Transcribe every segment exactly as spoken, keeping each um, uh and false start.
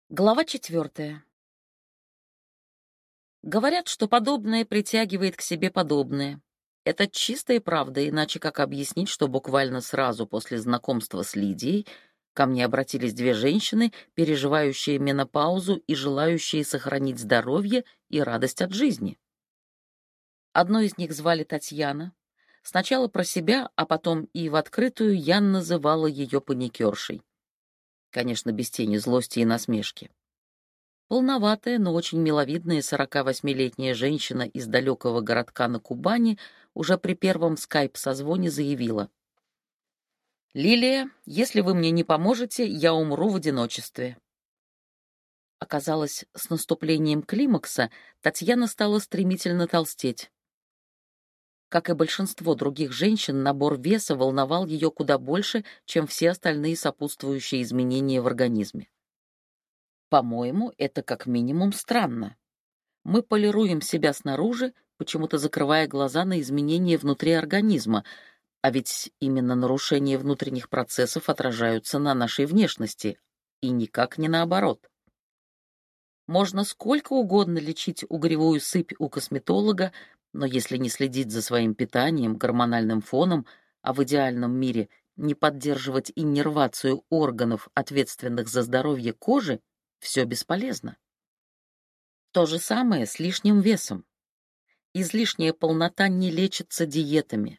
Глава четвертая. Говорят, что подобное притягивает к себе подобное. Это чистая правда, иначе как объяснить, что буквально сразу после знакомства с Лидией ко мне обратились две женщины, переживающие менопаузу и желающие сохранить здоровье и радость от жизни. Одну из них звали Татьяна. Сначала про себя, а потом и в открытую я называла ее паникершей. Конечно, без тени злости и насмешки. Полноватая, но очень миловидная сорокавосьмилетняя женщина из далекого городка на Кубани уже при первом скайп-созвоне заявила: «Лилия, если вы мне не поможете, я умру в одиночестве». Оказалось, с наступлением климакса Татьяна стала стремительно толстеть. Как и большинство других женщин, набор веса волновал ее куда больше, чем все остальные сопутствующие изменения в организме. По-моему, это как минимум странно. Мы полируем себя снаружи, почему-то закрывая глаза на изменения внутри организма, а ведь именно нарушения внутренних процессов отражаются на нашей внешности, и никак не наоборот. Можно сколько угодно лечить угревую сыпь у косметолога, но если не следить за своим питанием, гормональным фоном, а в идеальном мире не поддерживать иннервацию органов, ответственных за здоровье кожи, все бесполезно. То же самое с лишним весом. Излишняя полнота не лечится диетами.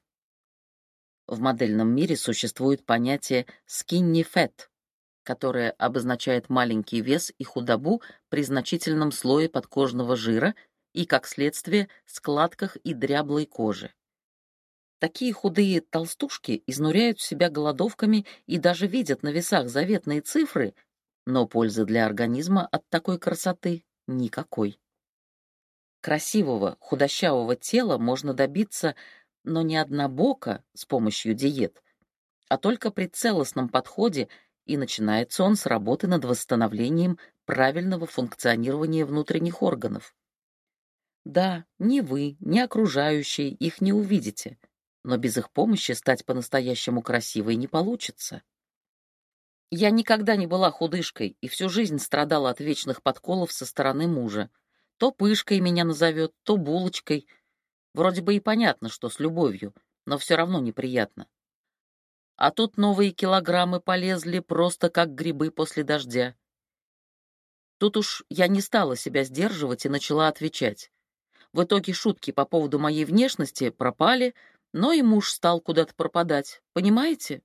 В модельном мире существует понятие skinny fat, которое обозначает маленький вес и худобу при значительном слое подкожного жира и, как следствие, складках и дряблой коже. Такие худые толстушки изнуряют себя голодовками и даже видят на весах заветные цифры, но пользы для организма от такой красоты никакой. Красивого, худощавого тела можно добиться, но не однобоко с помощью диет, а только при целостном подходе, и начинается он с работы над восстановлением правильного функционирования внутренних органов. Да, ни вы, ни окружающие их не увидите, но без их помощи стать по-настоящему красивой не получится. Я никогда не была худышкой и всю жизнь страдала от вечных подколов со стороны мужа. То пышкой меня назовет, то булочкой. Вроде бы и понятно, что с любовью, но все равно неприятно. А тут новые килограммы полезли просто как грибы после дождя. Тут уж я не стала себя сдерживать и начала отвечать. В итоге шутки по поводу моей внешности пропали, но и муж стал куда-то пропадать. Понимаете?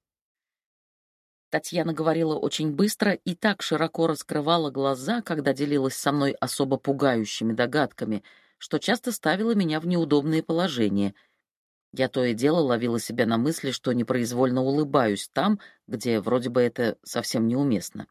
Татьяна говорила очень быстро и так широко раскрывала глаза, когда делилась со мной особо пугающими догадками, что часто ставила меня в неудобные положения. Я то и дело ловила себя на мысли, что непроизвольно улыбаюсь там, где вроде бы это совсем неуместно.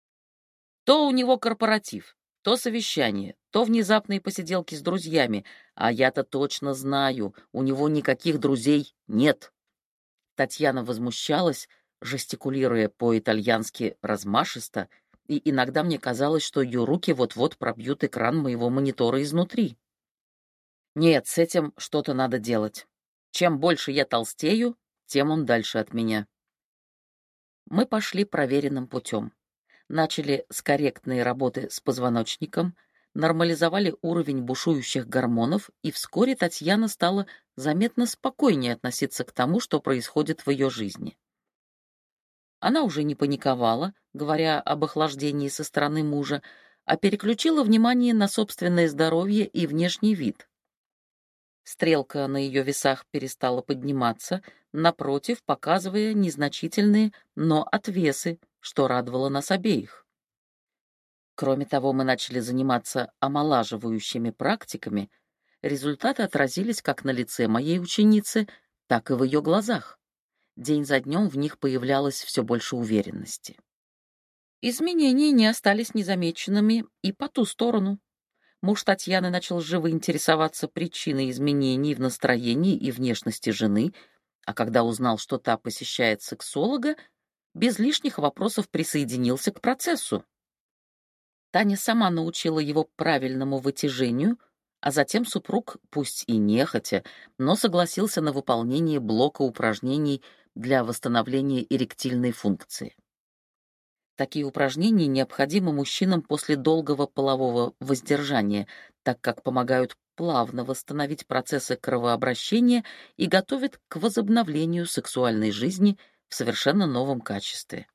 То у него корпоратив, то совещание, то внезапные посиделки с друзьями, а я-то точно знаю, у него никаких друзей нет. Татьяна возмущалась, жестикулируя по-итальянски размашисто, и иногда мне казалось, что ее руки вот-вот пробьют экран моего монитора изнутри. Нет, с этим что-то надо делать. Чем больше я толстею, тем он дальше от меня. Мы пошли проверенным путем. Начали с корректной работы с позвоночником, нормализовали уровень бушующих гормонов, и вскоре Татьяна стала заметно спокойнее относиться к тому, что происходит в ее жизни. Она уже не паниковала, говоря об охлаждении со стороны мужа, а переключила внимание на собственное здоровье и внешний вид. Стрелка на ее весах перестала подниматься, напротив, показывая незначительные, но отвесы, что радовало нас обеих. Кроме того, мы начали заниматься омолаживающими практиками. Результаты отразились как на лице моей ученицы, так и в ее глазах. День за днем в них появлялось все больше уверенности. Изменения не остались незамеченными и по ту сторону. Муж Татьяны начал живо интересоваться причиной изменений в настроении и внешности жены, а когда узнал, что та посещает сексолога, без лишних вопросов присоединился к процессу. Таня сама научила его правильному вытяжению, а затем супруг, пусть и нехотя, но согласился на выполнение блока упражнений для восстановления эректильной функции. Такие упражнения необходимы мужчинам после долгого полового воздержания, так как помогают плавно восстановить процессы кровообращения и готовят к возобновлению сексуальной жизни в совершенно новом качестве.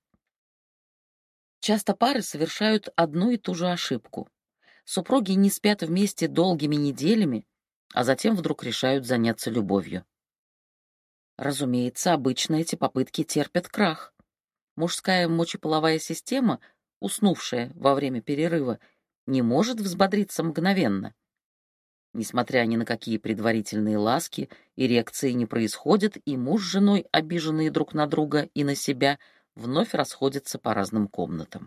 Часто пары совершают одну и ту же ошибку. Супруги не спят вместе долгими неделями, а затем вдруг решают заняться любовью. Разумеется, обычно эти попытки терпят крах. Мужская мочеполовая система, уснувшая во время перерыва, не может взбодриться мгновенно. Несмотря ни на какие предварительные ласки, эрекции не происходят, и муж с женой, обиженные друг на друга и на себя, вновь расходятся по разным комнатам.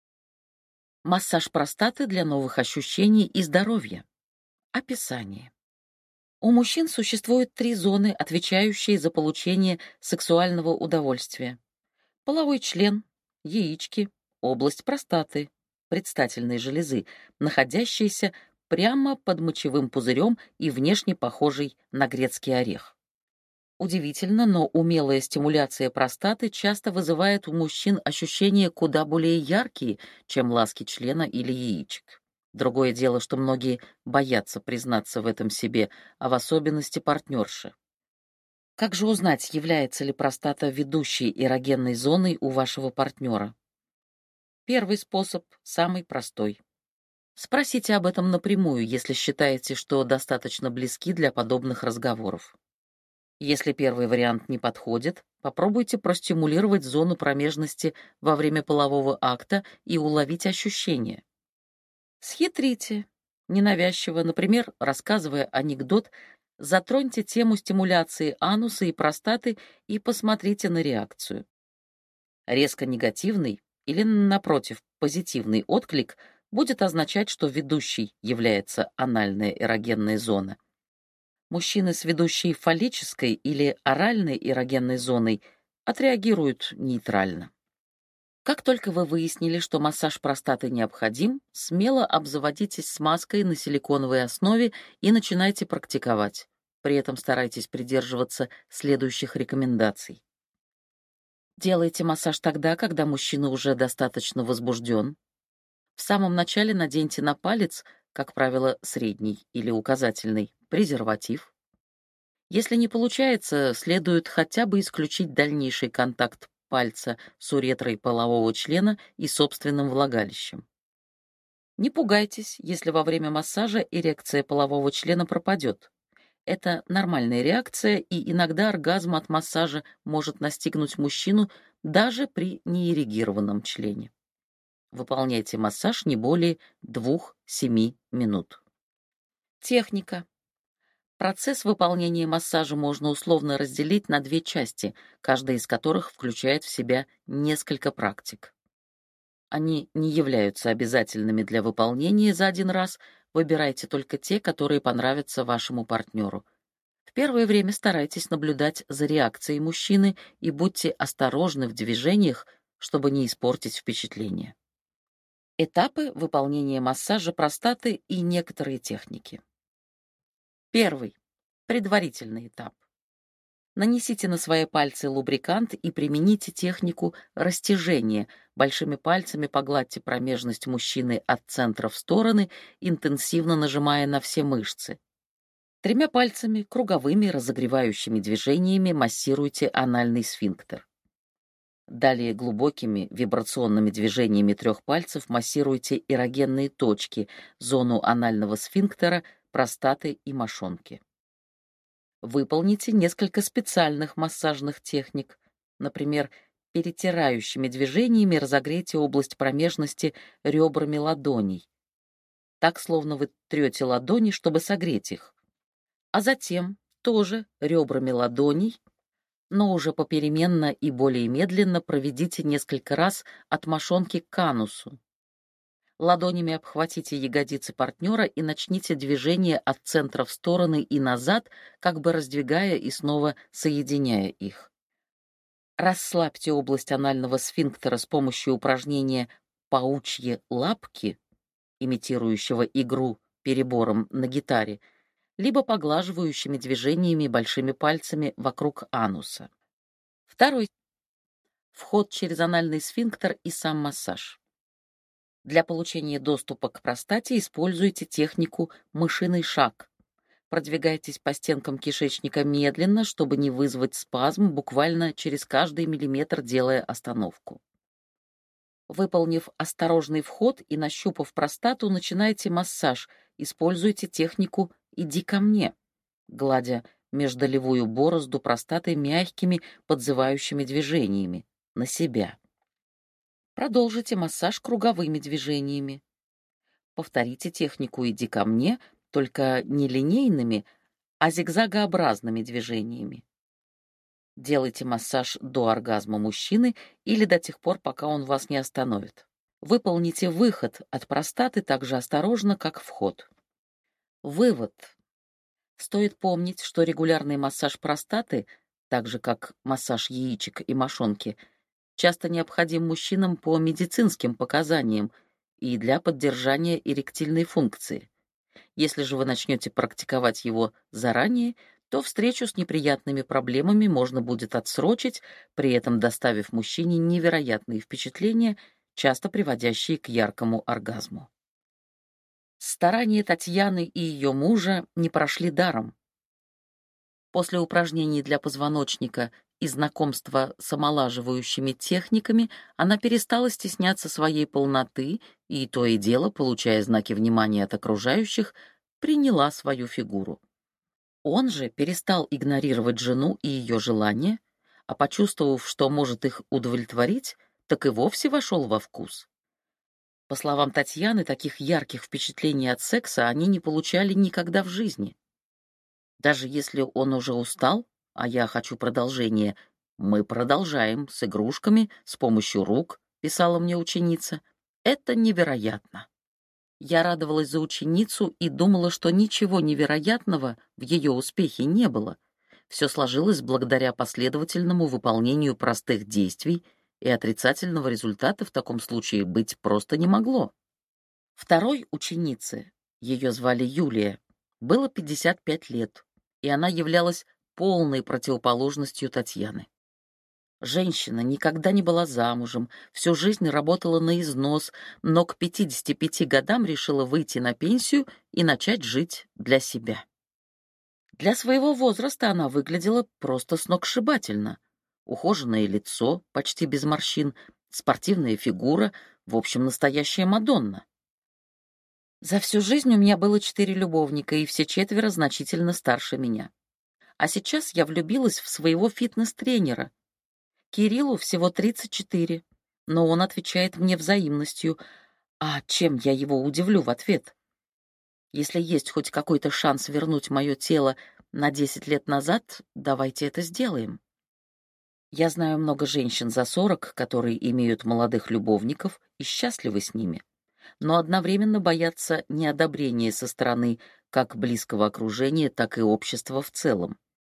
Массаж простаты для новых ощущений и здоровья. Описание. У мужчин существует три зоны, отвечающие за получение сексуального удовольствия. Половой член, яички, область простаты, предстательной железы, находящиеся прямо под мочевым пузырем и внешне похожий на грецкий орех. Удивительно, но умелая стимуляция простаты часто вызывает у мужчин ощущения куда более яркие, чем ласки члена или яичек. Другое дело, что многие боятся признаться в этом себе, а в особенности партнерши. Как же узнать, является ли простата ведущей эрогенной зоной у вашего партнера? Первый способ самый простой. Спросите об этом напрямую, если считаете, что достаточно близки для подобных разговоров. Если первый вариант не подходит, попробуйте простимулировать зону промежности во время полового акта и уловить ощущения. Схитрите. Ненавязчиво, например, рассказывая анекдот, затроньте тему стимуляции ануса и простаты и посмотрите на реакцию. Резко негативный или, напротив, позитивный отклик будет означать, что ведущей является анальная эрогенная зона. Мужчины с ведущей фаллической или оральной эрогенной зоной отреагируют нейтрально. Как только вы выяснили, что массаж простаты необходим, смело обзаводитесь смазкой на силиконовой основе и начинайте практиковать. При этом старайтесь придерживаться следующих рекомендаций. Делайте массаж тогда, когда мужчина уже достаточно возбужден. В самом начале наденьте на палец, как правило, средний или указательный, презерватив. Если не получается, следует хотя бы исключить дальнейший контакт пальца с уретрой полового члена и собственным влагалищем. Не пугайтесь, если во время массажа эрекция полового члена пропадет. Это нормальная реакция, и иногда оргазм от массажа может настигнуть мужчину даже при неэрегированном члене. Выполняйте массаж не более двух-семи минут. Техника. Процесс выполнения массажа можно условно разделить на две части, каждая из которых включает в себя несколько практик. Они не являются обязательными для выполнения за один раз, выбирайте только те, которые понравятся вашему партнеру. В первое время старайтесь наблюдать за реакцией мужчины и будьте осторожны в движениях, чтобы не испортить впечатление. Этапы выполнения массажа простаты и некоторые техники. Первый. Предварительный этап. Нанесите на свои пальцы лубрикант и примените технику растяжения. Большими пальцами погладьте промежность мужчины от центра в стороны, интенсивно нажимая на все мышцы. Тремя пальцами, круговыми разогревающими движениями массируйте анальный сфинктер. Далее глубокими вибрационными движениями трех пальцев массируйте эрогенные точки, зону анального сфинктера, простаты и мошонки. Выполните несколько специальных массажных техник. Например, перетирающими движениями разогрейте область промежности ребрами ладоней. Так, словно вы трете ладони, чтобы согреть их. А затем тоже ребрами ладоней, но уже попеременно и более медленно проведите несколько раз от мошонки к анусу. Ладонями обхватите ягодицы партнера и начните движение от центра в стороны и назад, как бы раздвигая и снова соединяя их. Расслабьте область анального сфинктера с помощью упражнения «паучьи лапки», имитирующего игру перебором на гитаре, либо поглаживающими движениями большими пальцами вокруг ануса. Второй. вход через анальный сфинктер и сам массаж. Для получения доступа к простате используйте технику «мышиный шаг». Продвигайтесь по стенкам кишечника медленно, чтобы не вызвать спазм, буквально через каждый миллиметр делая остановку. Выполнив осторожный вход и нащупав простату, начинайте массаж. Используйте технику «иди ко мне», гладя междолевую борозду простаты мягкими подзывающими движениями на себя. Продолжите массаж круговыми движениями. Повторите технику «иди ко мне», только не линейными, а зигзагообразными движениями. Делайте массаж до оргазма мужчины или до тех пор, пока он вас не остановит. Выполните выход от простаты так же осторожно, как вход. Вывод. Стоит помнить, что регулярный массаж простаты, так же как массаж яичек и мошонки, часто необходим мужчинам по медицинским показаниям и для поддержания эректильной функции. Если же вы начнете практиковать его заранее, то встречу с неприятными проблемами можно будет отсрочить, при этом доставив мужчине невероятные впечатления, часто приводящие к яркому оргазму. Старания Татьяны и ее мужа не прошли даром. После упражнений для позвоночника и знакомства с омолаживающими техниками она перестала стесняться своей полноты и, то и дело, получая знаки внимания от окружающих, приняла свою фигуру. Он же перестал игнорировать жену и ее желания, а почувствовав, что может их удовлетворить, так и вовсе вошел во вкус. По словам Татьяны, таких ярких впечатлений от секса они не получали никогда в жизни. Даже если он уже устал, а я хочу продолжения, мы продолжаем с игрушками, с помощью рук, писала мне ученица. Это невероятно. Я радовалась за ученицу и думала, что ничего невероятного в ее успехе не было. Все сложилось благодаря последовательному выполнению простых действий, и отрицательного результата в таком случае быть просто не могло. Второй ученице, ее звали Юлия, было пятьдесят пять лет, и она являлась полной противоположностью Татьяны. Женщина никогда не была замужем, всю жизнь работала на износ, но к пятидесяти пяти годам решила выйти на пенсию и начать жить для себя. Для своего возраста она выглядела просто сногсшибательно. Ухоженное лицо, почти без морщин, спортивная фигура, в общем, настоящая Мадонна. За всю жизнь у меня было четыре любовника, и все четверо значительно старше меня. А сейчас я влюбилась в своего фитнес-тренера. Кириллу всего тридцать четыре, но он отвечает мне взаимностью. А чем я его удивлю в ответ? Если есть хоть какой-то шанс вернуть мое тело на десять лет назад, давайте это сделаем. Я знаю много женщин за сорок, которые имеют молодых любовников и счастливы с ними, но одновременно боятся неодобрения со стороны как близкого окружения, так и общества в целом.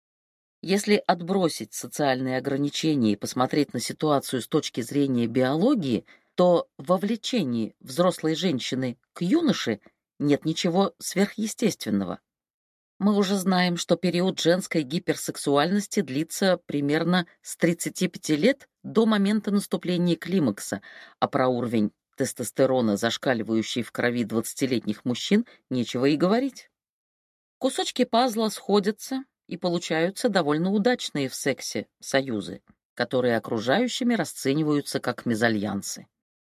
Если отбросить социальные ограничения и посмотреть на ситуацию с точки зрения биологии, то в вовлечении взрослой женщины к юноше нет ничего сверхъестественного. Мы уже знаем, что период женской гиперсексуальности длится примерно с тридцати пяти лет до момента наступления климакса, а про уровень тестостерона, зашкаливающий в крови двадцатилетних мужчин, нечего и говорить. Кусочки пазла сходятся, и получаются довольно удачные в сексе союзы, которые окружающими расцениваются как мезальянсы.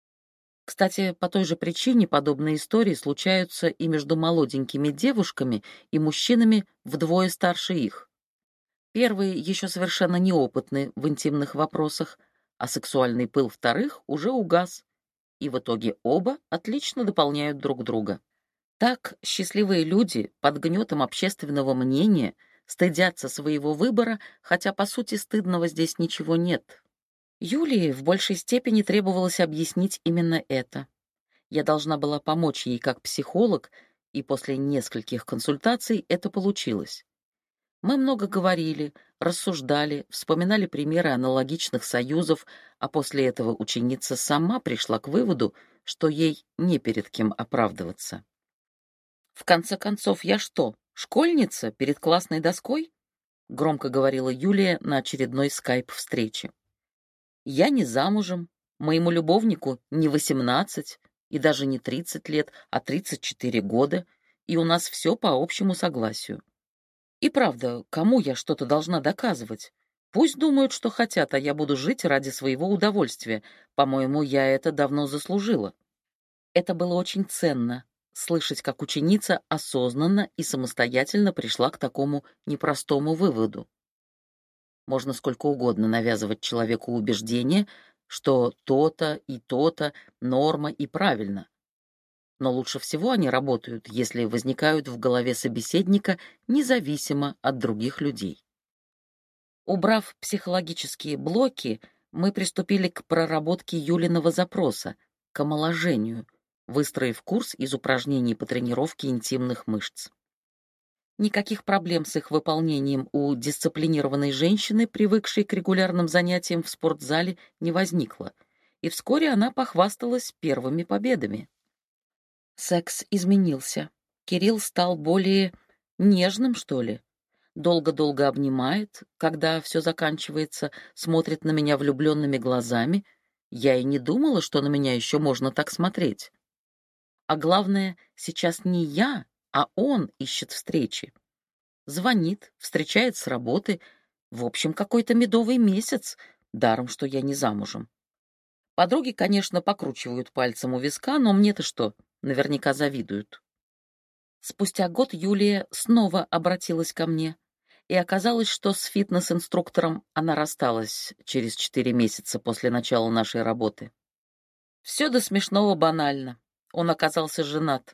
Кстати, по той же причине подобные истории случаются и между молоденькими девушками и мужчинами вдвое старше их. Первые еще совершенно неопытны в интимных вопросах, а сексуальный пыл вторых уже угас, и в итоге оба отлично дополняют друг друга. Так счастливые люди под гнетом общественного мнения стыдятся своего выбора, хотя, по сути, стыдного здесь ничего нет. Юлии в большей степени требовалось объяснить именно это. Я должна была помочь ей как психолог, и после нескольких консультаций это получилось. Мы много говорили, рассуждали, вспоминали примеры аналогичных союзов, а после этого ученица сама пришла к выводу, что ей не перед кем оправдываться. «В конце концов, я что, школьница перед классной доской?» — громко говорила Юлия на очередной скайп-встрече. Я не замужем, моему любовнику не восемнадцать и даже не тридцать лет, а тридцать четыре года, и у нас все по общему согласию. И правда, кому я что-то должна доказывать? Пусть думают, что хотят, а я буду жить ради своего удовольствия. По-моему, я это давно заслужила. Это было очень ценно — слышать, как ученица осознанно и самостоятельно пришла к такому непростому выводу. Можно сколько угодно навязывать человеку убеждение, что то-то и то-то норма и правильно. Но лучше всего они работают, если возникают в голове собеседника независимо от других людей. Убрав психологические блоки, мы приступили к проработке Юлиного запроса, к омоложению, выстроив курс из упражнений по тренировке интимных мышц. Никаких проблем с их выполнением у дисциплинированной женщины, привыкшей к регулярным занятиям в спортзале, не возникло, и вскоре она похвасталась первыми победами. Секс изменился. Кирилл стал более нежным, что ли. Долго-долго обнимает, когда все заканчивается, смотрит на меня влюбленными глазами. Я и не думала, что на меня еще можно так смотреть. А главное, сейчас не я, а он ищет встречи. Звонит, встречает с работы. В общем, какой-то медовый месяц, даром, что я не замужем. Подруги, конечно, покручивают пальцем у виска, но мне-то что, наверняка завидуют. Спустя год Юлия снова обратилась ко мне, и оказалось, что с фитнес-инструктором она рассталась через четыре месяца после начала нашей работы. Все до смешного банально. Он оказался женат.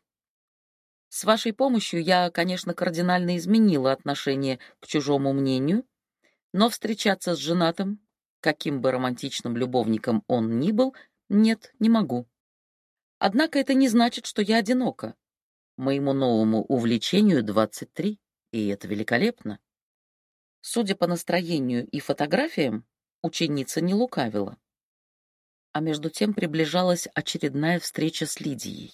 С вашей помощью я, конечно, кардинально изменила отношение к чужому мнению, но встречаться с женатым, каким бы романтичным любовником он ни был, нет, не могу. Однако это не значит, что я одинока. Моему новому увлечению двадцать три, и это великолепно. Судя по настроению и фотографиям, ученица не лукавила. А между тем приближалась очередная встреча с Лидией.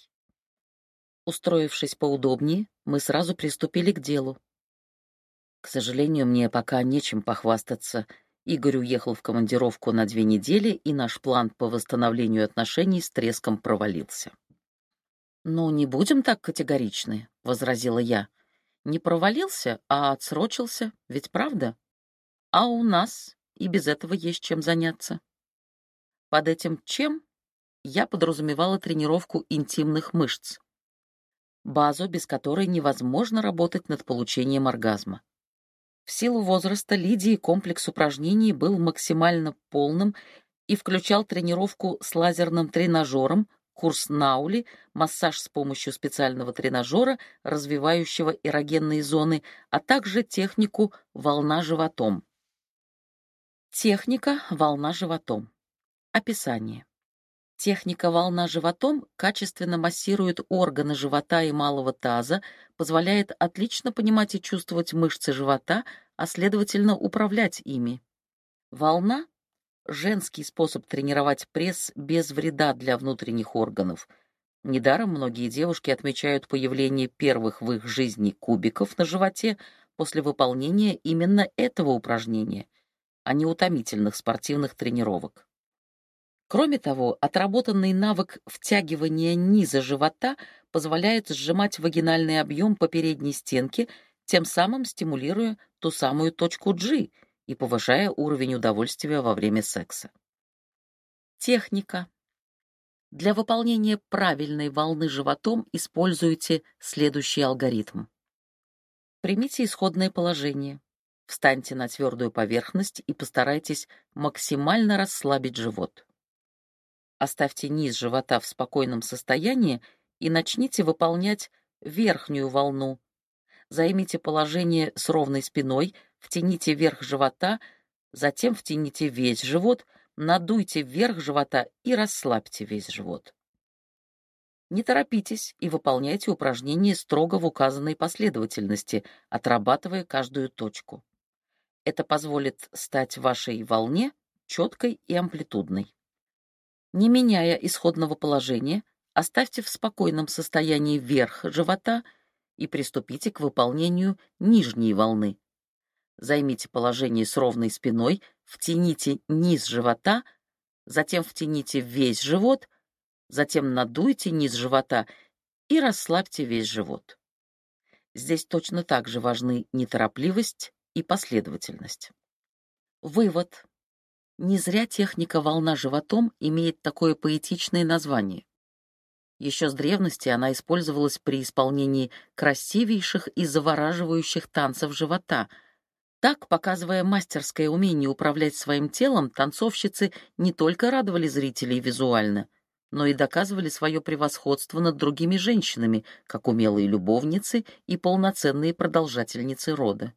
Устроившись поудобнее, мы сразу приступили к делу. К сожалению, мне пока нечем похвастаться. Игорь уехал в командировку на две недели, и наш план по восстановлению отношений с треском провалился. «Ну, не будем так категоричны», — возразила я. «Не провалился, а отсрочился, ведь правда? А у нас и без этого есть чем заняться». Под этим «чем» я подразумевала тренировку интимных мышц, базу, без которой невозможно работать над получением оргазма. В силу возраста Лидии комплекс упражнений был максимально полным и включал тренировку с лазерным тренажером, курс Наули, массаж с помощью специального тренажера, развивающего эрогенные зоны, а также технику «волна животом». Техника «волна животом». Описание. Техника «волна животом» качественно массирует органы живота и малого таза, позволяет отлично понимать и чувствовать мышцы живота, а следовательно управлять ими. Волна — женский способ тренировать пресс без вреда для внутренних органов. Недаром многие девушки отмечают появление первых в их жизни кубиков на животе после выполнения именно этого упражнения, а не утомительных спортивных тренировок. Кроме того, отработанный навык втягивания низа живота позволяет сжимать вагинальный объем по передней стенке, тем самым стимулируя ту самую точку G и повышая уровень удовольствия во время секса. Техника. Для выполнения правильной волны животом используйте следующий алгоритм. Примите исходное положение. Встаньте на твердую поверхность и постарайтесь максимально расслабить живот. Оставьте низ живота в спокойном состоянии и начните выполнять верхнюю волну. Займите положение с ровной спиной, втяните верх живота, затем втяните весь живот, надуйте вверх живота и расслабьте весь живот. Не торопитесь и выполняйте упражнения строго в указанной последовательности, отрабатывая каждую точку. Это позволит стать вашей волне четкой и амплитудной. Не меняя исходного положения, оставьте в спокойном состоянии верх живота и приступите к выполнению нижней волны. Займите положение с ровной спиной, втяните низ живота, затем втяните весь живот, затем надуйте низ живота и расслабьте весь живот. Здесь точно так же важны неторопливость и последовательность. Вывод. Не зря техника «волна животом» имеет такое поэтичное название. Еще с древности она использовалась при исполнении красивейших и завораживающих танцев живота. Так, показывая мастерское умение управлять своим телом, танцовщицы не только радовали зрителей визуально, но и доказывали свое превосходство над другими женщинами, как умелые любовницы и полноценные продолжательницы рода.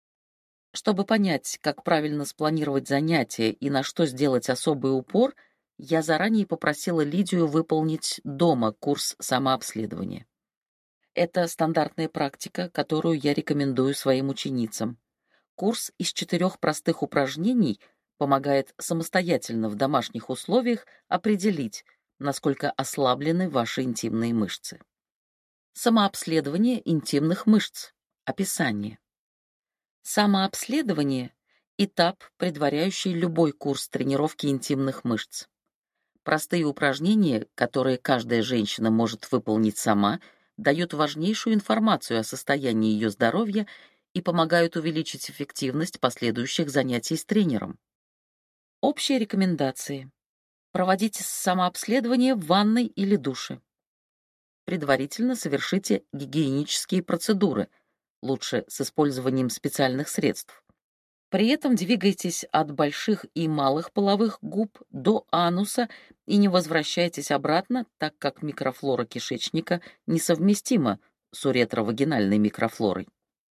Чтобы понять, как правильно спланировать занятия и на что сделать особый упор, я заранее попросила Лидию выполнить дома курс самообследования. Это стандартная практика, которую я рекомендую своим ученицам. Курс из четырех простых упражнений помогает самостоятельно в домашних условиях определить, насколько ослаблены ваши интимные мышцы. Самообследование интимных мышц. Описание. Самообследование — этап, предваряющий любой курс тренировки интимных мышц. Простые упражнения, которые каждая женщина может выполнить сама, дают важнейшую информацию о состоянии ее здоровья и помогают увеличить эффективность последующих занятий с тренером. Общие рекомендации. Проводите самообследование в ванной или душе. Предварительно совершите гигиенические процедуры, лучше с использованием специальных средств. При этом двигайтесь от больших и малых половых губ до ануса и не возвращайтесь обратно, так как микрофлора кишечника несовместима с уретровагинальной микрофлорой.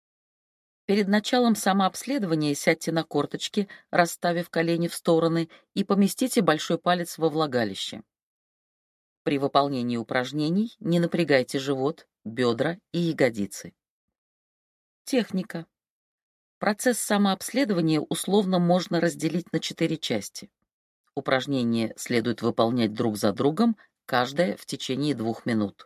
Перед началом самообследования сядьте на корточки, расставив колени в стороны, и поместите большой палец во влагалище. При выполнении упражнений не напрягайте живот, бедра и ягодицы. Техника. Процесс самообследования условно можно разделить на четыре части. Упражнения следует выполнять друг за другом, каждое в течение двух минут.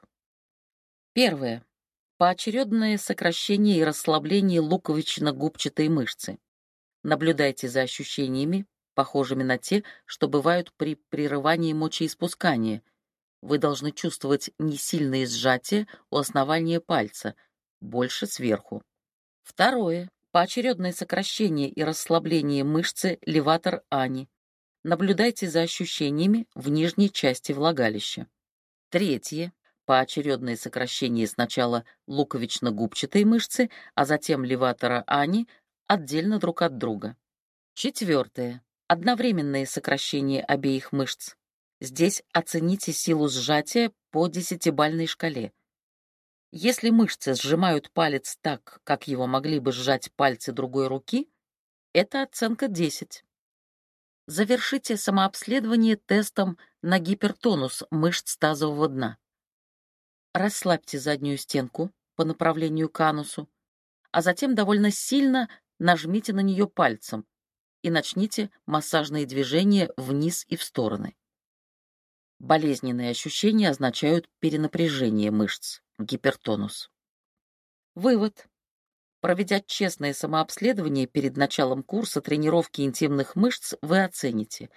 Первое. Поочередное сокращение и расслабление луковично-губчатой мышцы. Наблюдайте за ощущениями, похожими на те, что бывают при прерывании мочеиспускания. Вы должны чувствовать несильные сжатия у основания пальца, больше сверху. Второе. Поочередное сокращение и расслабление мышцы леватор ани. Наблюдайте за ощущениями в нижней части влагалища. Третье. Поочередное сокращение сначала луковично-губчатой мышцы, а затем леватора ани отдельно друг от друга. Четвертое. Одновременное сокращение обеих мышц. Здесь оцените силу сжатия по десятибалльной шкале. Если мышцы сжимают палец так, как его могли бы сжать пальцы другой руки, это оценка десять. Завершите самообследование тестом на гипертонус мышц тазового дна. Расслабьте заднюю стенку по направлению к анусу, а затем довольно сильно нажмите на нее пальцем и начните массажные движения вниз и в стороны. Болезненные ощущения означают перенапряжение мышц, гипертонус. Вывод. Проведя честное самообследование перед началом курса тренировки интимных мышц, вы оцените,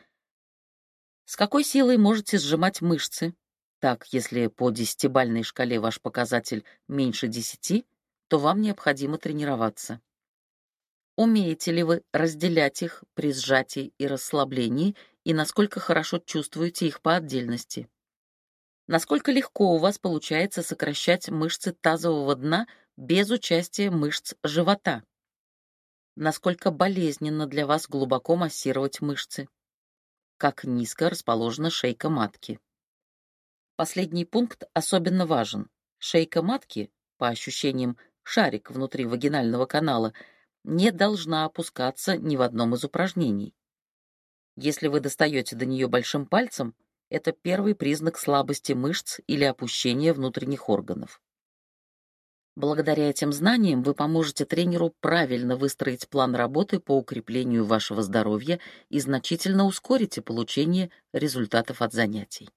с какой силой можете сжимать мышцы. Так, если по десятибалльной шкале ваш показатель меньше десяти, то вам необходимо тренироваться. Умеете ли вы разделять их при сжатии и расслаблении, и насколько хорошо чувствуете их по отдельности? Насколько легко у вас получается сокращать мышцы тазового дна без участия мышц живота? Насколько болезненно для вас глубоко массировать мышцы? Как низко расположена шейка матки? Последний пункт особенно важен. Шейка матки, по ощущениям шарик внутри вагинального канала, не должна опускаться ни в одном из упражнений. Если вы достаете до нее большим пальцем, это первый признак слабости мышц или опущения внутренних органов. Благодаря этим знаниям вы поможете тренеру правильно выстроить план работы по укреплению вашего здоровья и значительно ускорите получение результатов от занятий.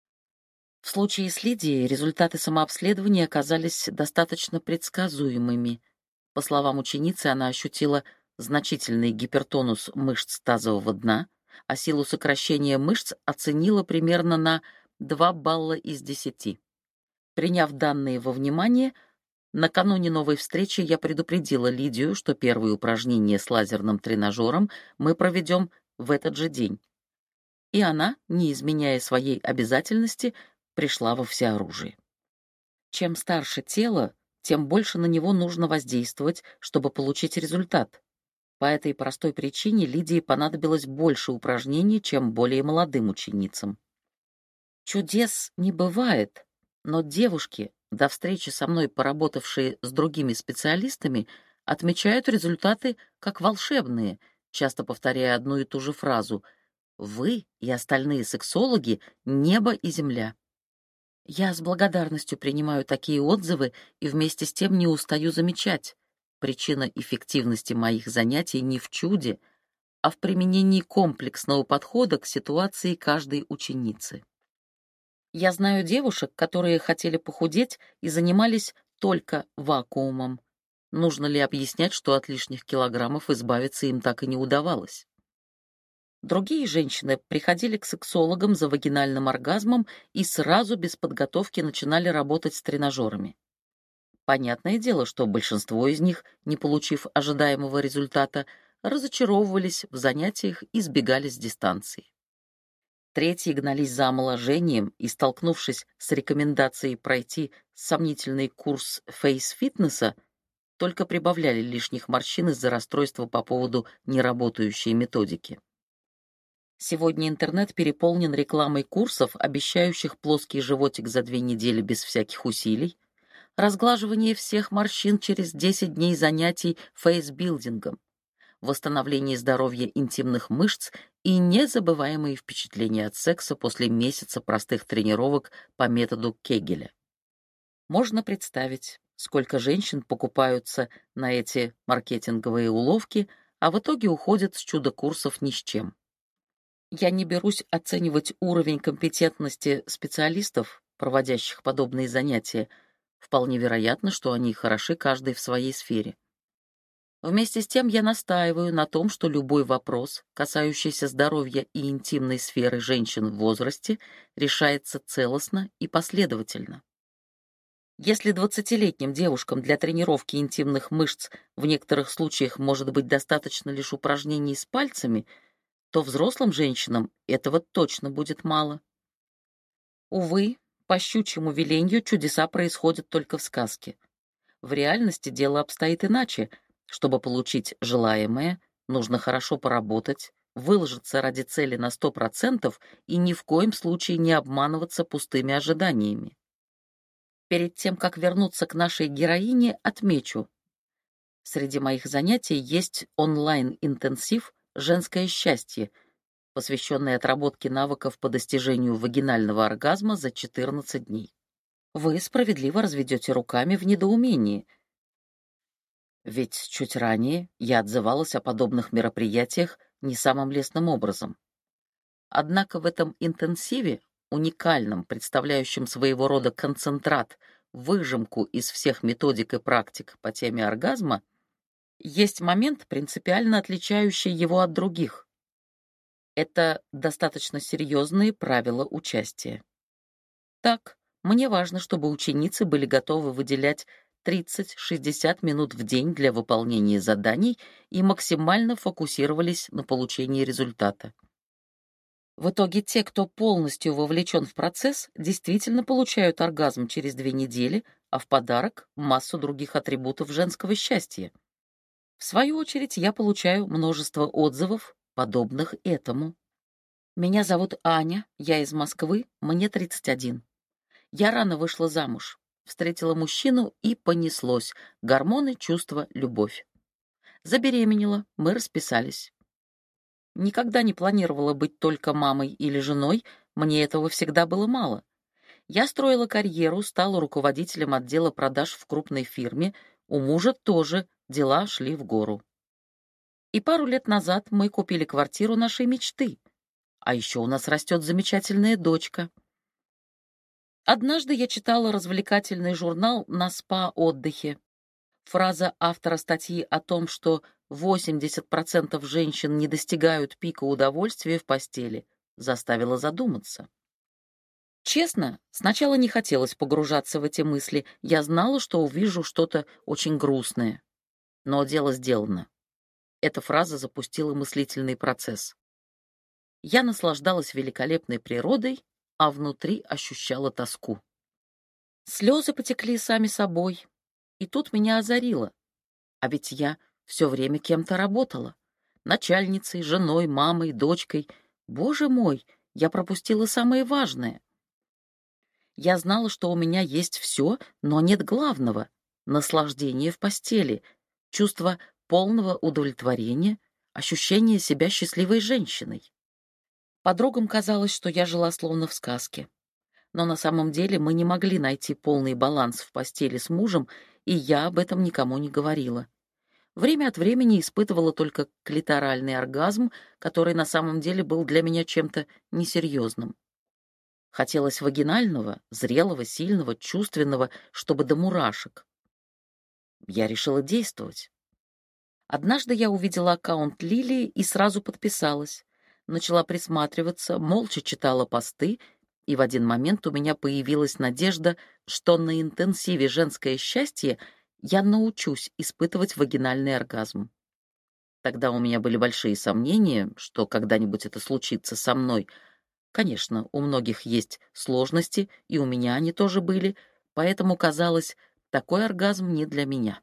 В случае с Лидией результаты самообследования оказались достаточно предсказуемыми. По словам ученицы, она ощутила значительный гипертонус мышц тазового дна, а силу сокращения мышц оценила примерно на два балла из десяти. Приняв данные во внимание, накануне новой встречи я предупредила Лидию, что первые упражнения с лазерным тренажером мы проведем в этот же день. И она, не изменяя своей обязательности, пришла во всеоружие. Чем старше тело, тем больше на него нужно воздействовать, чтобы получить результат. По этой простой причине Лидии понадобилось больше упражнений, чем более молодым ученицам. Чудес не бывает, но девушки, до встречи со мной поработавшие с другими специалистами, отмечают результаты как волшебные, часто повторяя одну и ту же фразу: «Вы и остальные сексологи — небо и земля». Я с благодарностью принимаю такие отзывы и вместе с тем не устаю замечать: причина эффективности моих занятий не в чуде, а в применении комплексного подхода к ситуации каждой ученицы. Я знаю девушек, которые хотели похудеть и занимались только вакуумом. Нужно ли объяснять, что от лишних килограммов избавиться им так и не удавалось? Другие женщины приходили к сексологам за вагинальным оргазмом и сразу без подготовки начинали работать с тренажерами. Понятное дело, что большинство из них, не получив ожидаемого результата, разочаровывались в занятиях и сбегали с дистанции. Третьи гнались за омоложением и, столкнувшись с рекомендацией пройти сомнительный курс фейс-фитнеса, только прибавляли лишних морщин из-за расстройства по поводу неработающей методики. Сегодня интернет переполнен рекламой курсов, обещающих плоский животик за две недели без всяких усилий, разглаживание всех морщин через десять дней занятий фейсбилдингом, восстановление здоровья интимных мышц и незабываемые впечатления от секса после месяца простых тренировок по методу Кегеля. Можно представить, сколько женщин покупаются на эти маркетинговые уловки, а в итоге уходят с чудо-курсов ни с чем. Я не берусь оценивать уровень компетентности специалистов, проводящих подобные занятия. Вполне вероятно, что они хороши каждый в своей сфере. Вместе с тем я настаиваю на том, что любой вопрос, касающийся здоровья и интимной сферы женщин в возрасте, решается целостно и последовательно. Если двадцатилетним девушкам для тренировки интимных мышц в некоторых случаях может быть достаточно лишь упражнений с пальцами, то взрослым женщинам этого точно будет мало. Увы, по щучьему веленью чудеса происходят только в сказке. В реальности дело обстоит иначе. Чтобы получить желаемое, нужно хорошо поработать, выложиться ради цели на сто процентов и ни в коем случае не обманываться пустыми ожиданиями. Перед тем, как вернуться к нашей героине, отмечу: среди моих занятий есть онлайн-интенсив «Женское счастье», посвященный отработке навыков по достижению вагинального оргазма за четырнадцать дней. Вы справедливо разведете руками в недоумении. Ведь чуть ранее я отзывалась о подобных мероприятиях не самым лестным образом. Однако в этом интенсиве, уникальном, представляющем своего рода концентрат, выжимку из всех методик и практик по теме оргазма, есть момент, принципиально отличающий его от других. Это достаточно серьезные правила участия. Так, мне важно, чтобы ученицы были готовы выделять тридцать-шестьдесят минут в день для выполнения заданий и максимально фокусировались на получении результата. В итоге те, кто полностью вовлечен в процесс, действительно получают оргазм через две недели, а в подарок — массу других атрибутов женского счастья. В свою очередь, я получаю множество отзывов, подобных этому. Меня зовут Аня, я из Москвы, мне тридцать один. Я рано вышла замуж, встретила мужчину и понеслось. Гормоны, чувства, любовь. Забеременела, мы расписались. Никогда не планировала быть только мамой или женой, мне этого всегда было мало. Я строила карьеру, стала руководителем отдела продаж в крупной фирме, у мужа тоже дела шли в гору. И пару лет назад мы купили квартиру нашей мечты. А еще у нас растет замечательная дочка. Однажды я читала развлекательный журнал на спа-отдыхе. Фраза автора статьи о том, что восемьдесят процентов женщин не достигают пика удовольствия в постели, заставило задуматься. Честно, сначала не хотелось погружаться в эти мысли, я знала, что увижу что-то очень грустное. Но дело сделано. Эта фраза запустила мыслительный процесс. Я наслаждалась великолепной природой, а внутри ощущала тоску. Слезы потекли сами собой, и тут меня озарило. А ведь я все время кем-то работала. Начальницей, женой, мамой, дочкой. Боже мой, я пропустила самое важное. Я знала, что у меня есть все, но нет главного — наслаждение в постели, чувство полного удовлетворения, ощущение себя счастливой женщиной. Подругам казалось, что я жила словно в сказке. Но на самом деле мы не могли найти полный баланс в постели с мужем, и я об этом никому не говорила. Время от времени испытывала только клиторальный оргазм, который на самом деле был для меня чем-то несерьезным. Хотелось вагинального, зрелого, сильного, чувственного, чтобы до мурашек. Я решила действовать. Однажды я увидела аккаунт Лилии и сразу подписалась. Начала присматриваться, молча читала посты, и в один момент у меня появилась надежда, что на интенсиве «Женское счастье» я научусь испытывать вагинальный оргазм. Тогда у меня были большие сомнения, что когда-нибудь это случится со мной. Конечно, у многих есть сложности, и у меня они тоже были, поэтому казалось, такой оргазм не для меня.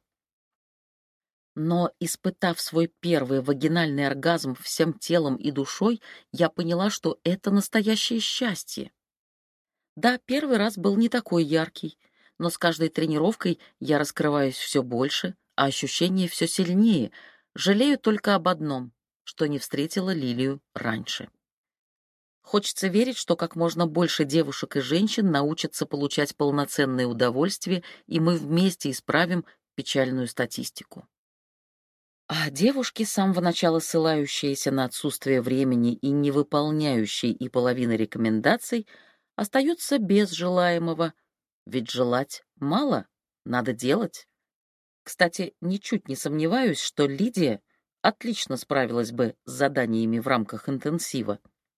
Но, испытав свой первый вагинальный оргазм всем телом и душой, я поняла, что это настоящее счастье. Да, первый раз был не такой яркий, но с каждой тренировкой я раскрываюсь все больше, а ощущения все сильнее. Жалею только об одном, что не встретила Лилию раньше. Хочется верить, что как можно больше девушек и женщин научатся получать полноценное удовольствие, и мы вместе исправим печальную статистику. А девушки, с самого начала ссылающиеся на отсутствие времени и не выполняющие и половины рекомендаций, остаются без желаемого, ведь желать мало, надо делать. Кстати, ничуть не сомневаюсь, что Лидия отлично справилась бы с заданиями в рамках интенсива.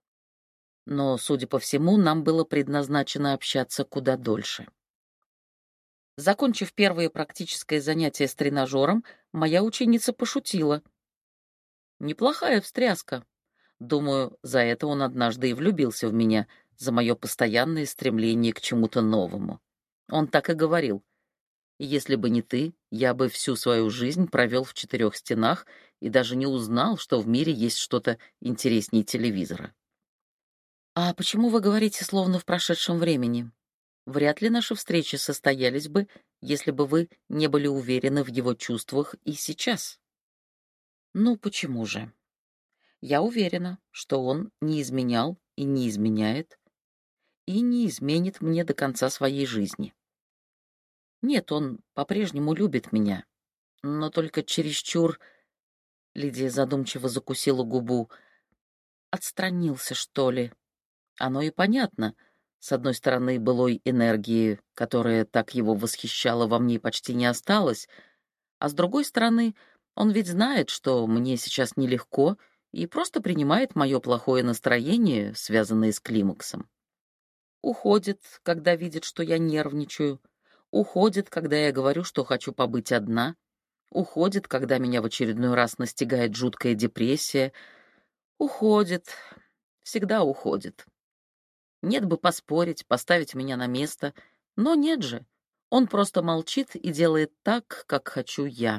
Но, судя по всему, нам было предназначено общаться куда дольше. Закончив первое практическое занятие с тренажером, моя ученица пошутила. «Неплохая встряска. Думаю, за это он однажды и влюбился в меня, за мое постоянное стремление к чему-то новому. Он так и говорил. Если бы не ты, я бы всю свою жизнь провел в четырех стенах и даже не узнал, что в мире есть что-то интереснее телевизора». «А почему вы говорите словно в прошедшем времени? Вряд ли наши встречи состоялись бы, если бы вы не были уверены в его чувствах и сейчас». «Ну почему же? Я уверена, что он не изменял и не изменяет, и не изменит мне до конца своей жизни. Нет, он по-прежнему любит меня, но только чересчур...» Лидия задумчиво закусила губу. «Отстранился, что ли? Оно и понятно. С одной стороны, былой энергии, которая так его восхищала, во мне почти не осталось, а с другой стороны, он ведь знает, что мне сейчас нелегко, и просто принимает мое плохое настроение, связанное с климаксом. Уходит, когда видит, что я нервничаю, уходит, когда я говорю, что хочу побыть одна, уходит, когда меня в очередной раз настигает жуткая депрессия, уходит, всегда уходит. Нет бы поспорить, поставить меня на место, но нет же. Он просто молчит и делает так, как хочу я.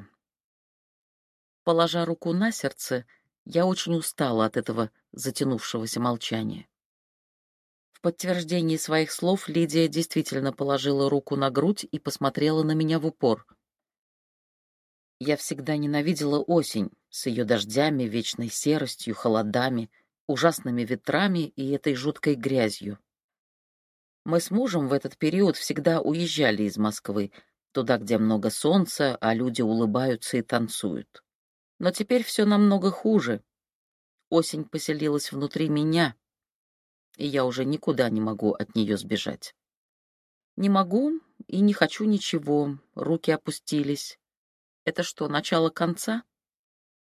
Положа руку на сердце, я очень устала от этого затянувшегося молчания. В подтверждении своих слов Лидия действительно положила руку на грудь и посмотрела на меня в упор. Я всегда ненавидела осень с ее дождями, вечной серостью, холодами, ужасными ветрами и этой жуткой грязью. Мы с мужем в этот период всегда уезжали из Москвы, туда, где много солнца, а люди улыбаются и танцуют. Но теперь все намного хуже. Осень поселилась внутри меня, и я уже никуда не могу от нее сбежать. Не могу и не хочу ничего, руки опустились. Это что, начало конца?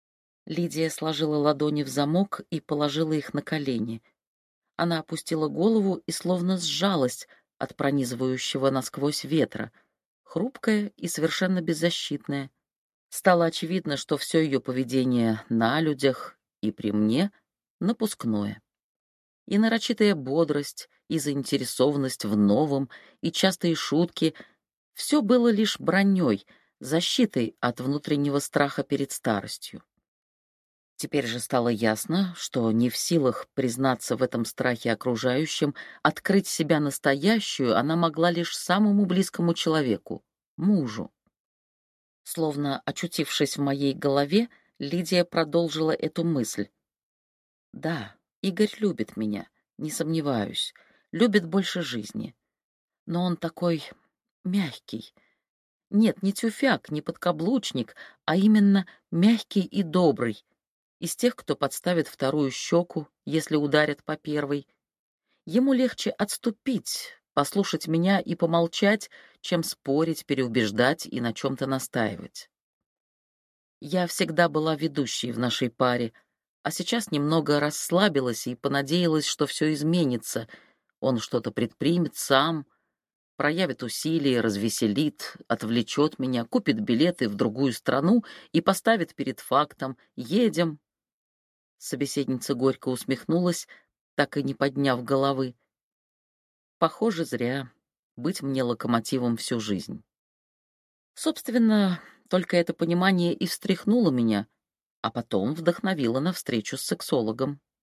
Лидия сложила ладони в замок и положила их на колени. Она опустила голову и словно сжалась от пронизывающего насквозь ветра, хрупкая и совершенно беззащитная. Стало очевидно, что все ее поведение на людях и при мне напускное. И нарочитая бодрость, и заинтересованность в новом, и частые шутки — все было лишь броней, защитой от внутреннего страха перед старостью. Теперь же стало ясно, что не в силах признаться в этом страхе окружающим, открыть себя настоящую она могла лишь самому близкому человеку — мужу. Словно очутившись в моей голове, Лидия продолжила эту мысль. «Да, Игорь любит меня, не сомневаюсь, любит больше жизни. Но он такой мягкий. Нет, не тюфяк, не подкаблучник, а именно мягкий и добрый. Из тех, кто подставит вторую щеку, если ударят по первой. Ему легче отступить, послушать меня и помолчать, чем спорить, переубеждать и на чем-то настаивать. Я всегда была ведущей в нашей паре, а сейчас немного расслабилась и понадеялась, что все изменится. Он что-то предпримет сам, проявит усилия, развеселит, отвлечет меня, купит билеты в другую страну и поставит перед фактом: «Едем». Собеседница горько усмехнулась, так и не подняв головы. Похоже, зря. Быть мне локомотивом всю жизнь. Собственно, только это понимание и встряхнуло меня, а потом вдохновило на встречу с сексологом.